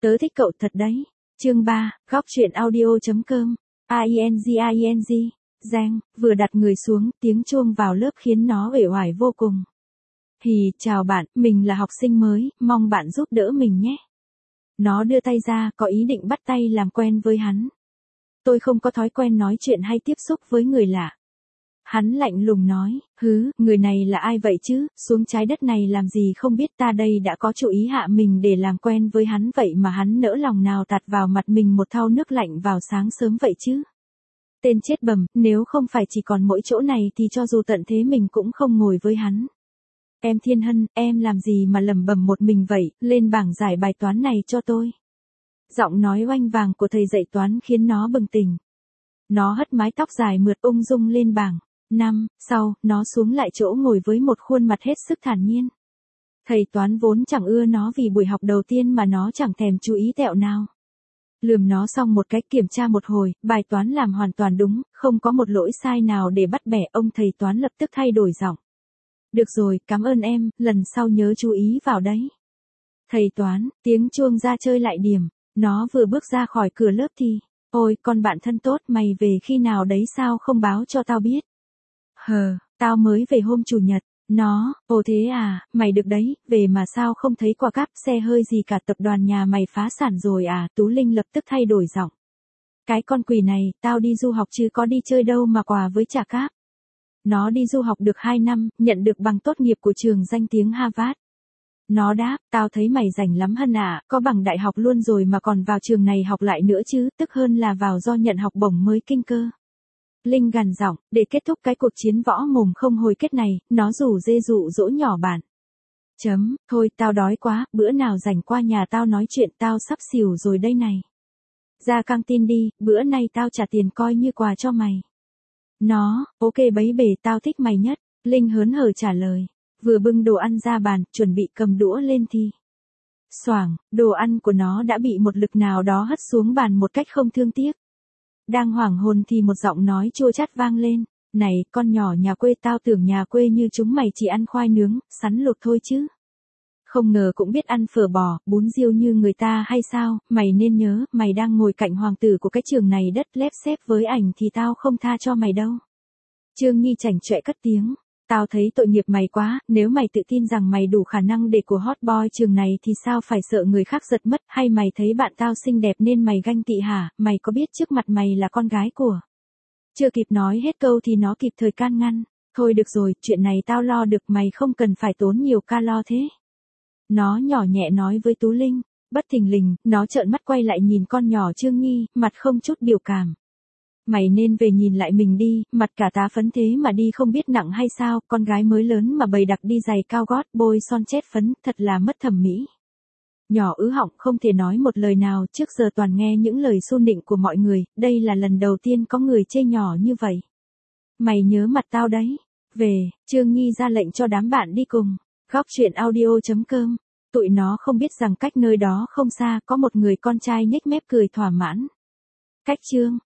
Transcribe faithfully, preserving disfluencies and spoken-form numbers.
Tớ thích cậu thật đấy. Chương ba, góc truyện audio.com. Ing ing. Giang, vừa đặt người xuống, tiếng chuông vào lớp khiến nó uể oải vô cùng. Hì, chào bạn, mình là học sinh mới, mong bạn giúp đỡ mình nhé. Nó đưa tay ra, có ý định bắt tay làm quen với hắn. Tôi không có thói quen nói chuyện hay tiếp xúc với người lạ. Hắn lạnh lùng nói, hứ, người này là ai vậy chứ, xuống trái đất này làm gì không biết, ta đây đã có chủ ý hạ mình để làm quen với hắn, vậy mà hắn nỡ lòng nào tạt vào mặt mình một thau nước lạnh vào sáng sớm vậy chứ. Tên chết bầm, nếu không phải chỉ còn mỗi chỗ này thì cho dù tận thế mình cũng không ngồi với hắn. Em Thiên Hân, em làm gì mà lẩm bẩm một mình vậy, lên bảng giải bài toán này cho tôi. Giọng nói oanh vàng của thầy dạy toán khiến nó bừng tỉnh. Nó hất mái tóc dài mượt ung dung lên bảng. Năm, sau, nó xuống lại chỗ ngồi với một khuôn mặt hết sức thản nhiên. Thầy toán vốn chẳng ưa nó vì buổi học đầu tiên mà nó chẳng thèm chú ý tẹo nào. Lườm nó xong một cái kiểm tra một hồi, bài toán làm hoàn toàn đúng, không có một lỗi sai nào để bắt bẻ, ông thầy toán lập tức thay đổi giọng. Được rồi, cảm ơn em, lần sau nhớ chú ý vào đấy. Thầy toán, tiếng chuông ra chơi lại điểm, nó vừa bước ra khỏi cửa lớp thì, ôi, con bạn thân tốt, mày về khi nào đấy sao không báo cho tao biết. Hờ, tao mới về hôm chủ nhật. Nó, ồ thế à, mày được đấy, về mà sao không thấy quà cáp xe hơi gì cả, tập đoàn nhà mày phá sản rồi à, Tú Linh lập tức thay đổi giọng. Cái con quỷ này, tao đi du học chứ có đi chơi đâu mà quà với trả cáp. Nó đi du học được hai năm, nhận được bằng tốt nghiệp của trường danh tiếng Harvard. Nó đáp, tao thấy mày rảnh lắm Hân à, có bằng đại học luôn rồi mà còn vào trường này học lại nữa chứ, tức hơn là vào do nhận học bổng mới kinh cơ. Linh gằn giọng, để kết thúc cái cuộc chiến võ mồm không hồi kết này, nó rủ dê dụ dỗ nhỏ bạn. Chấm, thôi tao đói quá, bữa nào rảnh qua nhà tao nói chuyện, tao sắp xỉu rồi đây này. Ra căng tin đi, bữa nay tao trả tiền coi như quà cho mày. Nó, ok bấy bể, tao thích mày nhất. Linh hớn hở trả lời, vừa bưng đồ ăn ra bàn, chuẩn bị cầm đũa lên thì. Xoảng, đồ ăn của nó đã bị một lực nào đó hất xuống bàn một cách không thương tiếc. Đang hoảng hồn thì một giọng nói chua chát vang lên, này, con nhỏ nhà quê, tao tưởng nhà quê như chúng mày chỉ ăn khoai nướng, sắn luộc thôi chứ. Không ngờ cũng biết ăn phở bò, bún riêu như người ta hay sao, mày nên nhớ, mày đang ngồi cạnh hoàng tử của cái trường này đất, lép xép với ảnh thì tao không tha cho mày đâu. Trương Nhi chảnh chọe cất tiếng. Tao thấy tội nghiệp mày quá, nếu mày tự tin rằng mày đủ khả năng để của hot boy trường này thì sao phải sợ người khác giật mất, hay mày thấy bạn tao xinh đẹp nên mày ganh tị hả, mày có biết trước mặt mày là con gái của. Chưa kịp nói hết câu thì nó kịp thời can ngăn, thôi được rồi, chuyện này tao lo được, mày không cần phải tốn nhiều calo thế. Nó nhỏ nhẹ nói với Tú Linh, bất thình lình, nó trợn mắt quay lại nhìn con nhỏ Trương Nhi, mặt không chút biểu cảm. Mày nên về nhìn lại mình đi, mặt cả tá phấn thế mà đi không biết nặng hay sao, con gái mới lớn mà bầy đặc đi giày cao gót, bôi son chét phấn, thật là mất thẩm mỹ. Nhỏ ứ họng không thể nói một lời nào, trước giờ toàn nghe những lời xu nịnh của mọi người, đây là lần đầu tiên có người chê nhỏ như vậy. Mày nhớ mặt tao đấy. Về, Trương Nhi ra lệnh cho đám bạn đi cùng. Góc truyện audio.com. Tụi nó không biết rằng cách nơi đó không xa, có một người con trai nhếch mép cười thỏa mãn. Cách chương